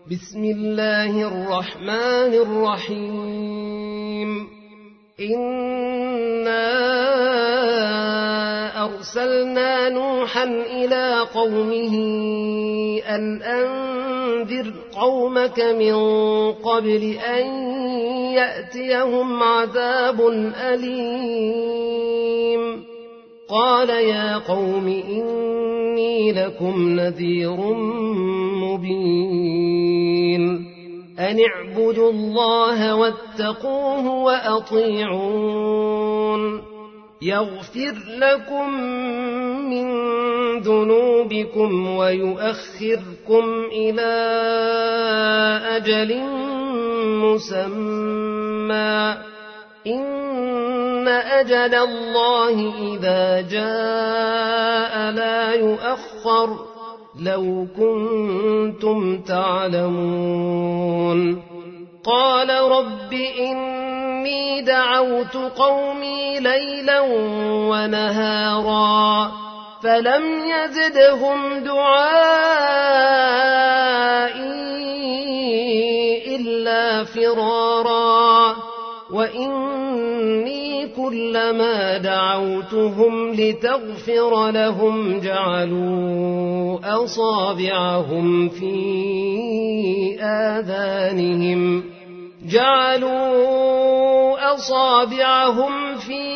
بسم الله الرحمن الرحيم إنا أرسلنا نوحا إلى قومه أن أنذر قومك من قبل أن يأتيهم عذاب أليم قال يا قوم إني لكم نذير مبين أن اعبدوا الله واتقوه وأطيعون يغفر لكم من ذنوبكم ويؤخركم إلى أجل مسمى إن أجل الله إذا جاء لا يؤخر لو كنتم تعلمون قال رب إني دعوت قومي ليلا ونهارا فلم يزدهم دعائي إلا فرارا وإني كلما دعوتهم لتغفر لهم جعلوا أصابعهم في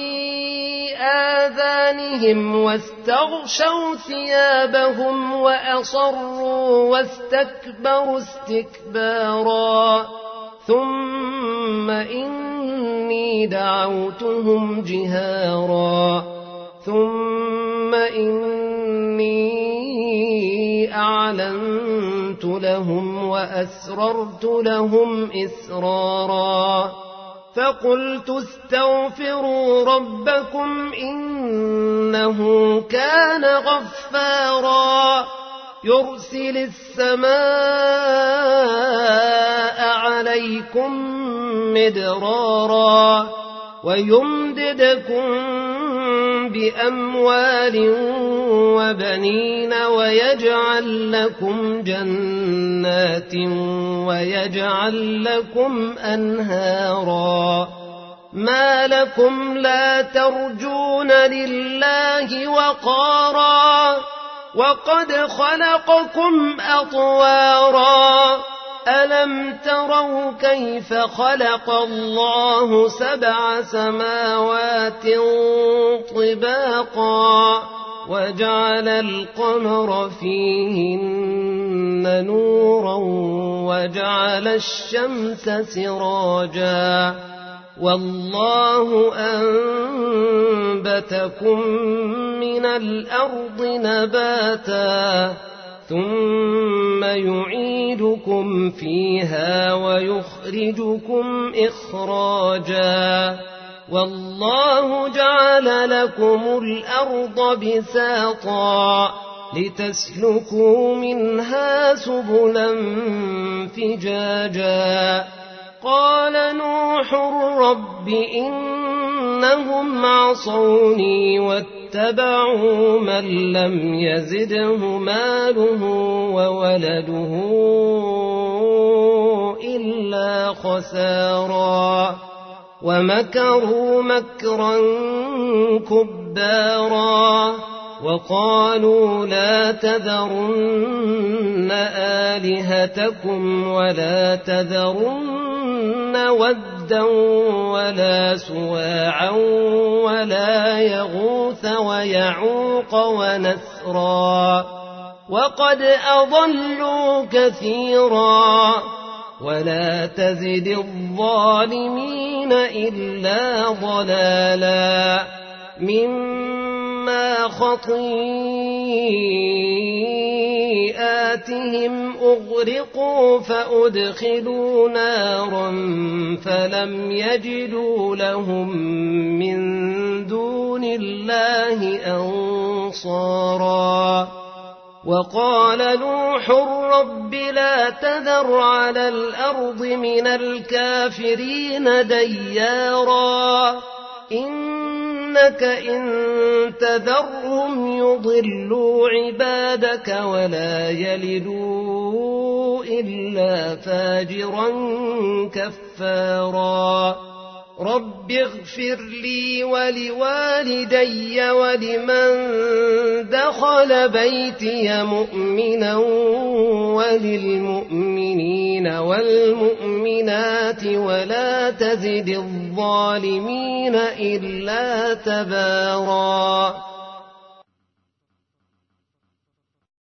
آذانهم واستغشوا ثيابهم وأصروا واستكبروا استكبارا ثم إني دعوتهم جهارا ثم إني أعلنت لهم وأسررت لهم إسرارا فقلت استغفروا ربكم إنه كان غفارا يرسل السماء عليكم مدرارا ويمددكم بأموال وبنين ويجعل لكم جنات ويجعل لكم أنهارا ما لكم لا ترجون لله وقارا وقد خلقكم أطوارا ألم تروا كيف خلق الله 7 سماوات طباقا وجعل القمر فيهن نورا وجعل الشمس سراجا والله أنبتكم من الأرض نباتا ثم يعيدكم فيها ويخرجكم إخراجا والله جعل لكم الأرض بساطا لتسلكوا منها سبلا فجاجا قال نوح رب إنهم عصوني واتبعوا من لم يزده ماله وولده إلا خسارا ومكروا مكرا كبارا وقالوا لا تذرن آلهتكم ولا تذرن ودا ولا سواعا ولا يغوث ويعوق ونسرا وقد أضلوا كثيرا ولا تزد الظالمين إلا ضلالا مما خطيئاتهم أغرقوا فأدخلوا نارا فلم يجدوا لهم من دون الله أنصارا وقال نوح رب لا تذر على الأرض من الكافرين ديارا إنك إن تذرهم يضلوا عبادك ولا يلدوا إلا فاجرا كفارا رب اغفر لي ولوالدي ولمن دخل بيتي مؤمنا وللمؤمنين والمؤمنات ولا تزد الظالمين إلا تبارا